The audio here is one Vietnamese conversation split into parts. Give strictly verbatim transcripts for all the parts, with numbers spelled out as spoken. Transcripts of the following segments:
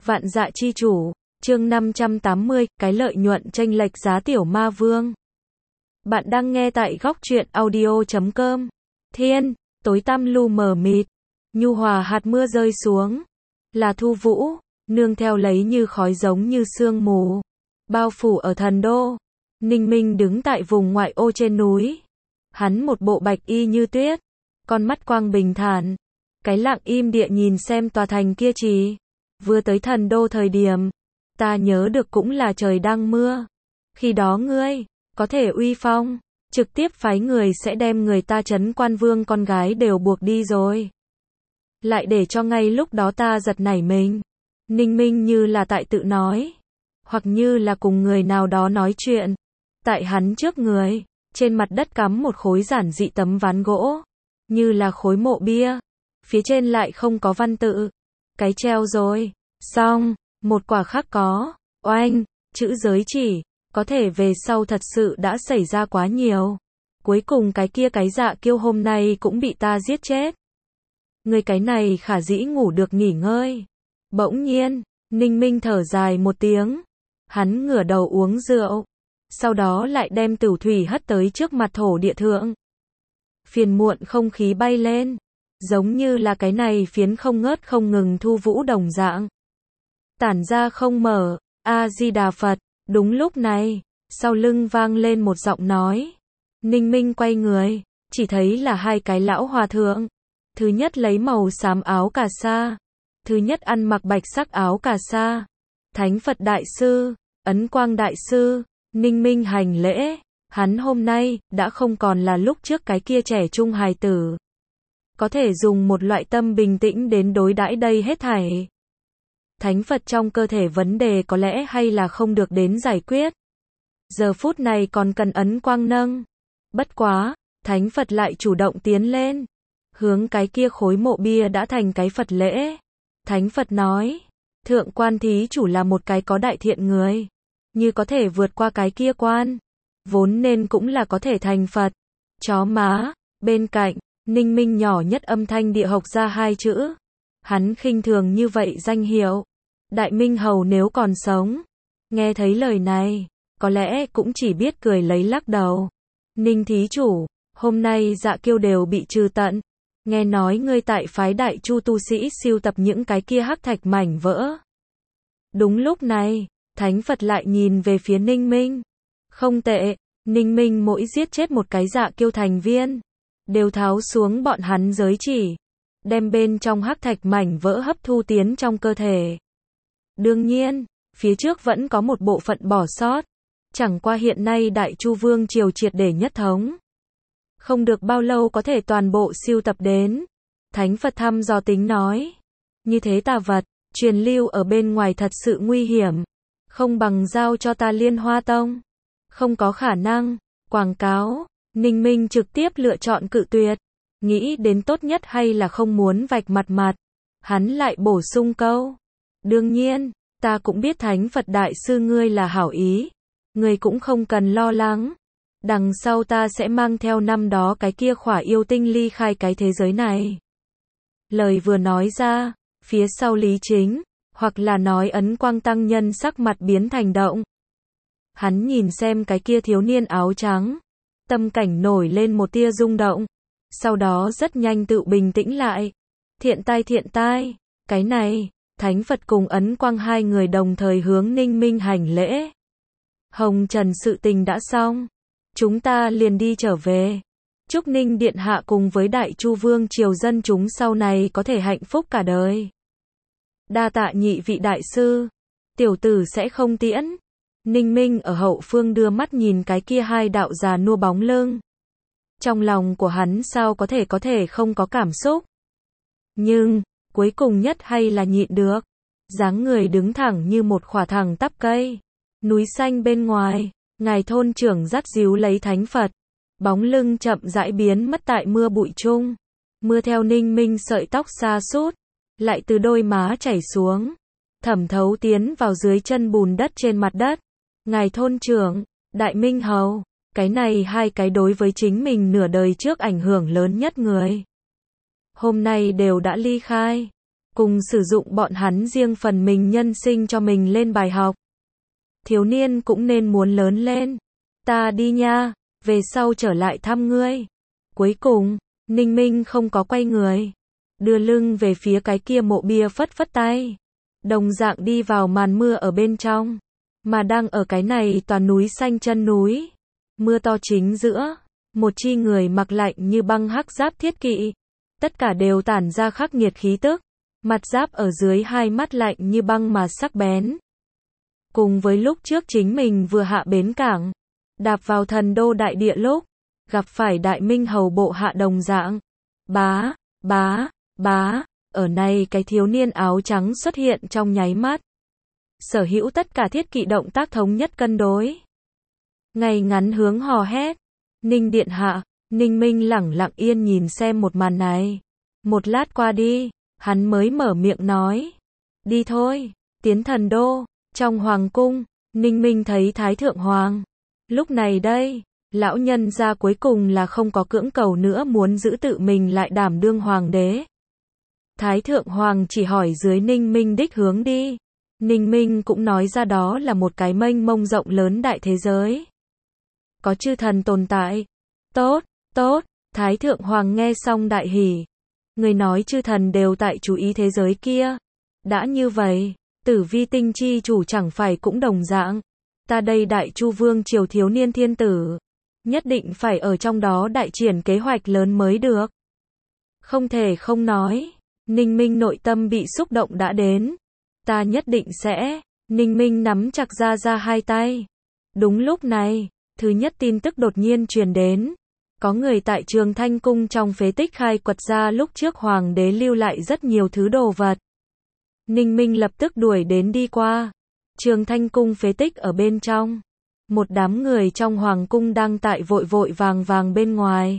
Vạn dạ chi chủ, chương năm trăm tám mươi, cái lợi nhuận chênh lệch giá tiểu ma vương. Bạn đang nghe tại góc truyện audio chấm com. Thiên, tối tăm lu mờ mịt, nhu hòa hạt mưa rơi xuống. Là Thu Vũ, nương theo lấy như khói giống như sương mù. Bao phủ ở thần đô. Ninh Minh đứng tại vùng ngoại ô trên núi. Hắn một bộ bạch y như tuyết. Con mắt quang bình thản. Cái lặng im địa nhìn xem tòa thành kia trì. Vừa tới thần đô thời điểm, ta nhớ được cũng là trời đang mưa. Khi đó ngươi, có thể uy phong, trực tiếp phái người sẽ đem người ta trấn quan vương con gái đều buộc đi rồi. Lại để cho ngay lúc đó ta giật nảy mình. Ninh Minh như là tại tự nói, hoặc như là cùng người nào đó nói chuyện. Tại hắn trước người, trên mặt đất cắm một khối giản dị tấm ván gỗ, như là khối mộ bia. Phía trên lại không có văn tự. Cái treo rồi. Xong, một quả khác có. Oanh, chữ giới chỉ. Có thể về sau thật sự đã xảy ra quá nhiều. Cuối cùng cái kia cái dạ kiêu hôm nay cũng bị ta giết chết. Người cái này khả dĩ ngủ được nghỉ ngơi. Bỗng nhiên, Ninh Minh thở dài một tiếng. Hắn ngửa đầu uống rượu. Sau đó lại đem tửu thủy hất tới trước mặt thổ địa thượng. Phiền muộn không khí bay lên. Giống như là cái này phiến không ngớt không ngừng Thu Vũ đồng dạng. Tản ra không mở, A-di-đà Phật. Đúng lúc này, sau lưng vang lên một giọng nói. Ninh Minh quay người, chỉ thấy là hai cái lão hòa thượng. Thứ nhất lấy màu xám áo cà sa. Thứ nhất ăn mặc bạch sắc áo cà sa. Thánh Phật Đại Sư, Ấn Quang Đại Sư, Ninh Minh hành lễ. Hắn hôm nay, đã không còn là lúc trước cái kia trẻ trung hài tử. Có thể dùng một loại tâm bình tĩnh đến đối đãi đây hết thảy. Thánh Phật trong cơ thể vấn đề có lẽ hay là không được đến giải quyết. Giờ phút này còn cần Ấn Quang nâng. Bất quá, Thánh Phật lại chủ động tiến lên. Hướng cái kia khối mộ bia đã thành cái Phật lễ. Thánh Phật nói, Thượng Quan Thí Chủ là một cái có đại thiện người. Như có thể vượt qua cái kia quan. Vốn nên cũng là có thể thành Phật. Chó má, bên cạnh. Ninh Minh nhỏ nhất âm thanh địa học ra hai chữ. Hắn khinh thường như vậy danh hiệu. Đại Minh Hầu nếu còn sống, nghe thấy lời này, có lẽ cũng chỉ biết cười lấy lắc đầu. Ninh Thí Chủ, hôm nay dạ kiêu đều bị trừ tận. Nghe nói ngươi tại phái Đại Chu tu sĩ siêu tập những cái kia hắc thạch mảnh vỡ. Đúng lúc này, Thánh Phật lại nhìn về phía Ninh Minh. Không tệ, Ninh Minh mỗi giết chết một cái dạ kiêu thành viên, đều tháo xuống bọn hắn giới chỉ, đem bên trong hắc thạch mảnh vỡ hấp thu tiến trong cơ thể. Đương nhiên, phía trước vẫn có một bộ phận bỏ sót. Chẳng qua hiện nay Đại Chu Vương triều triệt để nhất thống. Không được bao lâu có thể toàn bộ siêu tập đến. Thánh Phật thăm dò tính nói. Như thế tà vật, truyền lưu ở bên ngoài thật sự nguy hiểm. Không bằng giao cho ta Liên Hoa Tông. Không có khả năng. Quảng cáo. Ninh Minh trực tiếp lựa chọn cự tuyệt. Nghĩ đến tốt nhất hay là không muốn vạch mặt mặt. Hắn lại bổ sung câu. Đương nhiên, ta cũng biết Thánh Phật Đại Sư ngươi là hảo ý. Ngươi cũng không cần lo lắng. Đằng sau ta sẽ mang theo năm đó cái kia khỏa yêu tinh ly khai cái thế giới này. Lời vừa nói ra, phía sau Lý Chính, hoặc là nói Ấn Quang Tăng Nhân sắc mặt biến thành động. Hắn nhìn xem cái kia thiếu niên áo trắng. Tâm cảnh nổi lên một tia rung động. Sau đó rất nhanh tự bình tĩnh lại. Thiện tai thiện tai, cái này, Thánh Phật cùng Ấn Quang hai người đồng thời hướng Ninh Minh hành lễ. Hồng Trần sự tình đã xong. Chúng ta liền đi trở về. Chúc Ninh Điện Hạ cùng với Đại Chu Vương triều dân chúng sau này có thể hạnh phúc cả đời. Đa tạ nhị vị đại sư. Tiểu tử sẽ không tiễn. Ninh Minh ở hậu phương đưa mắt nhìn cái kia hai đạo già nua bóng lưng. Trong lòng của hắn sao có thể có thể không có cảm xúc. Nhưng, cuối cùng nhất hay là nhịn được. Dáng người đứng thẳng như một khỏa thẳng tắp cây. Núi xanh bên ngoài, ngài thôn trưởng dắt díu lấy Thánh Phật. Bóng lưng chậm rãi biến mất tại mưa bụi chung. Mưa theo Ninh Minh sợi tóc xa sút, lại từ đôi má chảy xuống. Thẩm thấu tiến vào dưới chân bùn đất trên mặt đất. Ngài thôn trưởng, Đại Minh Hầu, cái này hai cái đối với chính mình nửa đời trước ảnh hưởng lớn nhất người. Hôm nay đều đã ly khai. cùng sử dụng bọn hắn riêng phần mình nhân sinh cho mình lên bài học. Thiếu niên cũng nên muốn lớn lên. Ta đi nha, về sau trở lại thăm ngươi. Cuối cùng, Ninh Minh không có quay người, đưa lưng về phía cái kia mộ bia phất phất tay. Đồng dạng đi vào màn mưa ở bên trong, mà đang ở cái này toàn núi xanh chân núi. Mưa to chính giữa, một chi người mặc lạnh như băng hắc giáp thiết kỵ. Tất cả đều tản ra khắc nghiệt khí tức, mặt giáp ở dưới hai mắt lạnh như băng mà sắc bén. Cùng với lúc trước chính mình vừa hạ bến cảng, đạp vào thần đô đại địa lúc, gặp phải đại minh hầu bộ hạ đồng dạng. Bá, bá, bá, ở này cái thiếu niên áo trắng xuất hiện trong nháy mắt. Sở hữu tất cả thiết kỵ động tác thống nhất cân đối. Ngay ngắn hướng hò hét. Ninh điện hạ, Ninh Minh lẳng lặng yên nhìn xem một màn này. Một lát qua đi, hắn mới mở miệng nói. Đi thôi, tiến thần đô. Trong hoàng cung, Ninh Minh thấy Thái Thượng Hoàng. Lúc này đây, lão nhân gia cuối cùng là không có cưỡng cầu nữa muốn giữ tự mình lại đảm đương hoàng đế. Thái Thượng Hoàng chỉ hỏi dưới Ninh Minh đích hướng đi. Ninh Minh cũng nói ra đó là một cái mênh mông rộng lớn đại thế giới. Có chư thần tồn tại. Tốt, tốt, Thái Thượng Hoàng nghe xong đại hỉ. Người nói chư thần đều tại chú ý thế giới kia. Đã như vậy, Tử Vi tinh chi chủ chẳng phải cũng đồng dạng. Ta đây đại chu vương triều thiếu niên thiên tử. Nhất định phải ở trong đó đại triển kế hoạch lớn mới được. Không thể không nói. Ninh Minh nội tâm bị xúc động đã đến. Ta nhất định sẽ. Ninh Minh nắm chặt ra ra hai tay. Đúng lúc này, thứ nhất tin tức đột nhiên truyền đến. Có người tại Trường Thanh Cung trong phế tích khai quật ra lúc trước hoàng đế lưu lại rất nhiều thứ đồ vật. Ninh Minh lập tức đuổi đến đi qua. Trường Thanh Cung phế tích ở bên trong. Một đám người trong hoàng cung đang tại vội vội vàng vàng bên ngoài.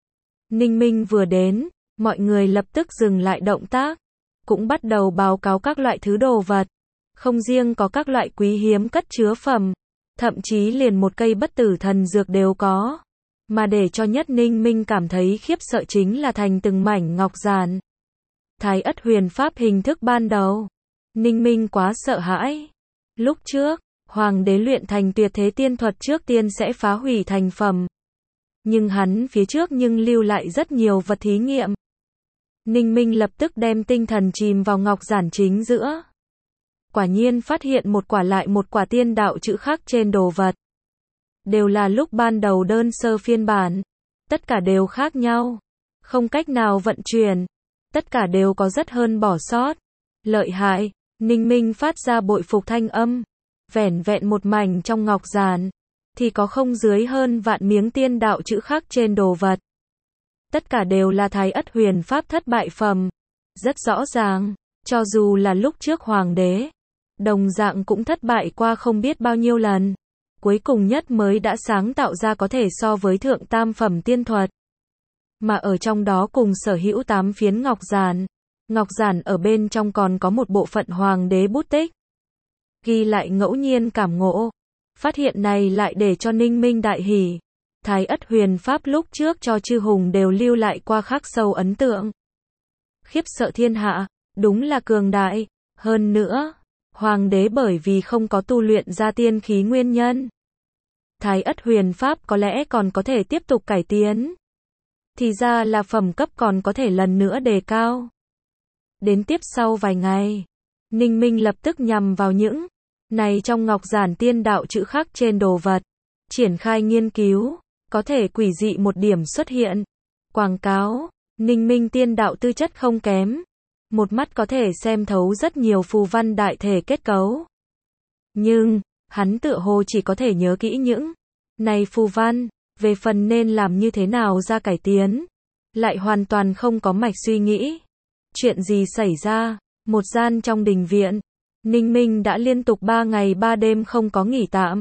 Ninh Minh vừa đến, mọi người lập tức dừng lại động tác. Cũng bắt đầu báo cáo các loại thứ đồ vật. Không riêng có các loại quý hiếm cất chứa phẩm. Thậm chí liền một cây bất tử thần dược đều có. Mà để cho nhất Ninh Minh cảm thấy khiếp sợ chính là thành từng mảnh ngọc giản. Thái ất huyền pháp hình thức ban đầu. Ninh Minh quá sợ hãi. Lúc trước, hoàng đế luyện thành tuyệt thế tiên thuật trước tiên sẽ phá hủy thành phẩm. Nhưng hắn phía trước nhưng lưu lại rất nhiều vật thí nghiệm. Ninh Minh lập tức đem tinh thần chìm vào ngọc giản chính giữa. Quả nhiên phát hiện một quả lại một quả tiên đạo chữ khắc trên đồ vật. Đều là lúc ban đầu đơn sơ phiên bản. Tất cả đều khác nhau. Không cách nào vận chuyển. Tất cả đều có rất hơn bỏ sót. Lợi hại. Ninh Minh phát ra bội phục thanh âm. Vẻn vẹn một mảnh trong ngọc giản. Thì có không dưới hơn vạn miếng tiên đạo chữ khắc trên đồ vật. Tất cả đều là Thái ất huyền pháp thất bại phẩm. Rất rõ ràng. Cho dù là lúc trước hoàng đế. Đồng dạng cũng thất bại qua không biết bao nhiêu lần. Cuối cùng nhất mới đã sáng tạo ra có thể so với thượng tam phẩm tiên thuật. Mà ở trong đó cùng sở hữu tám phiến ngọc giản. Ngọc giản ở bên trong còn có một bộ phận hoàng đế bút tích. Ghi lại ngẫu nhiên cảm ngộ. Phát hiện này lại để cho Ninh Minh đại hỉ. Thái ất huyền pháp lúc trước cho chư hùng đều lưu lại qua khắc sâu ấn tượng. Khiếp sợ thiên hạ, đúng là cường đại. Hơn nữa, hoàng đế bởi vì không có tu luyện ra tiên khí nguyên nhân. Thái ất huyền pháp có lẽ còn có thể tiếp tục cải tiến. Thì ra là phẩm cấp còn có thể lần nữa đề cao. Đến tiếp sau vài ngày, Ninh Minh lập tức nhằm vào những này trong ngọc giản tiên đạo chữ khắc trên đồ vật. Triển khai nghiên cứu, có thể quỷ dị một điểm xuất hiện. Quảng cáo, Ninh Minh tiên đạo tư chất không kém. Một mắt có thể xem thấu rất nhiều phù văn đại thể kết cấu. Nhưng, hắn tựa hồ chỉ có thể nhớ kỹ những này phù văn, về phần nên làm như thế nào ra cải tiến. Lại hoàn toàn không có mạch suy nghĩ. Chuyện gì xảy ra? Một gian trong đình viện. Ninh Minh đã liên tục ba ngày ba đêm không có nghỉ tạm.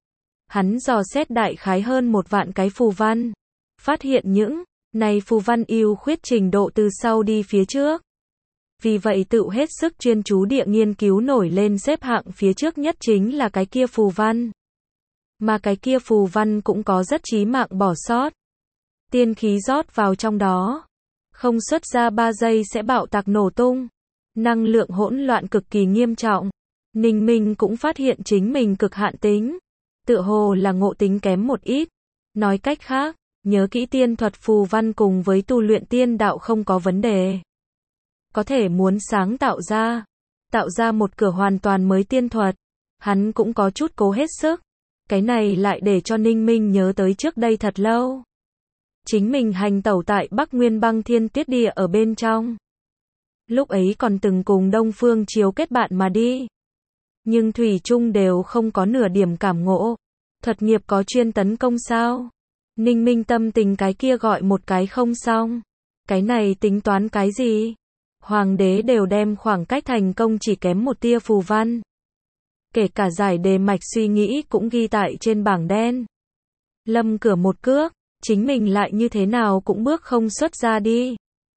Hắn dò xét đại khái hơn một vạn cái phù văn. Phát hiện những này phù văn ưu khuyết trình độ từ sau đi phía trước. Vì vậy tự hết sức chuyên chú địa nghiên cứu nổi lên xếp hạng phía trước nhất chính là cái kia phù văn. Mà cái kia phù văn cũng có rất chí mạng bỏ sót. Tiên khí rót vào trong đó. Không xuất ra ba giây sẽ bạo tạc nổ tung. năng lượng hỗn loạn cực kỳ nghiêm trọng. Ninh Minh cũng phát hiện chính mình cực hạn tính, tựa hồ là ngộ tính kém một ít. Nói cách khác, nhớ kỹ tiên thuật phù văn cùng với tu luyện tiên đạo không có vấn đề. Có thể muốn sáng tạo ra, tạo ra một cửa hoàn toàn mới tiên thuật, hắn cũng có chút cố hết sức. Cái này lại để cho Ninh Minh nhớ tới trước đây thật lâu. Chính mình hành tẩu tại Bắc Nguyên Băng Thiên Tuyết Địa ở bên trong. Lúc ấy còn từng cùng Đông Phương Chiếu kết bạn mà đi. Nhưng thủy chung đều không có nửa điểm cảm ngộ. Thuật nghiệp có chuyên tấn công sao? Ninh Minh tâm tình cái kia gọi một cái không xong. Cái này tính toán cái gì? Hoàng đế đều đem khoảng cách thành công chỉ kém một tia phù văn. Kể cả giải đề mạch suy nghĩ cũng ghi tại trên bảng đen. Lâm cửa một cước, chính mình lại như thế nào cũng bước không xuất ra đi.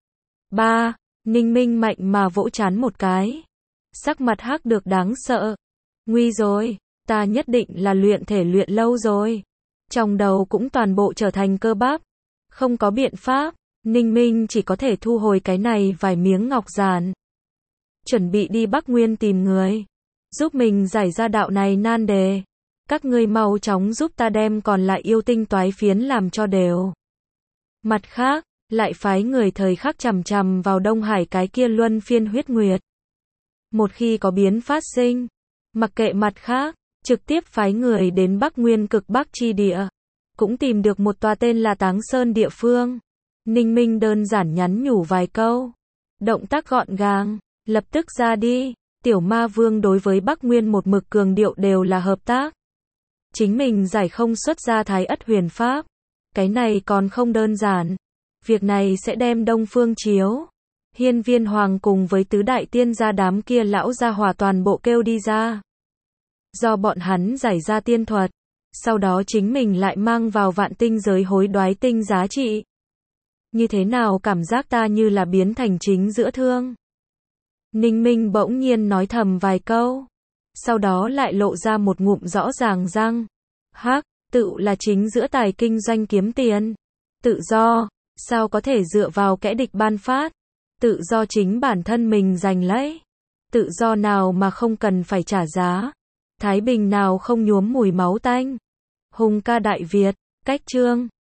ba. Ninh Minh mạnh mà vỗ trán một cái. Sắc mặt hắc được đáng sợ. Nguy rồi, ta nhất định là luyện thể luyện lâu rồi. Trong đầu cũng toàn bộ trở thành cơ bắp. Không có biện pháp, Ninh Minh chỉ có thể thu hồi cái này vài miếng ngọc giản. Chuẩn bị đi Bắc Nguyên tìm người. Giúp mình giải ra đạo này nan đề. Các ngươi mau chóng giúp ta đem còn lại yêu tinh toái phiến làm cho đều. Mặt khác, lại phái người thời khắc chằm chằm vào Đông Hải cái kia luân phiên huyết nguyệt. Một khi có biến phát sinh, mặc kệ mặt khác, trực tiếp phái người đến Bắc Nguyên cực Bắc chi địa. Cũng tìm được một tòa tên là Táng Sơn địa phương. Ninh Minh đơn giản nhắn nhủ vài câu. Động tác gọn gàng, lập tức ra đi. Tiểu Ma Vương đối với Bắc Nguyên một mực cường điệu đều là hợp tác. Chính mình giải không xuất ra Thái Ất Huyền Pháp. Cái này còn không đơn giản. Việc này sẽ đem Đông Phương Chiếu, Hiên Viên Hoàng cùng với tứ đại tiên gia đám kia lão gia hỏa toàn bộ kêu đi ra. Do bọn hắn giải ra tiên thuật, sau đó chính mình lại mang vào vạn tinh giới hối đoái tinh giá trị. Như thế nào cảm giác ta như là biến thành chính giữa thương? Ninh Minh bỗng nhiên nói thầm vài câu, sau đó lại lộ ra một ngụm rõ ràng răng. Hắc, tự là chính giữa tài kinh doanh kiếm tiền. Tự do, sao có thể dựa vào kẻ địch ban phát? Tự do chính bản thân mình giành lấy. Tự do nào mà không cần phải trả giá? Thái bình nào không nhuốm mùi máu tanh? Hùng ca Đại Việt, cách chương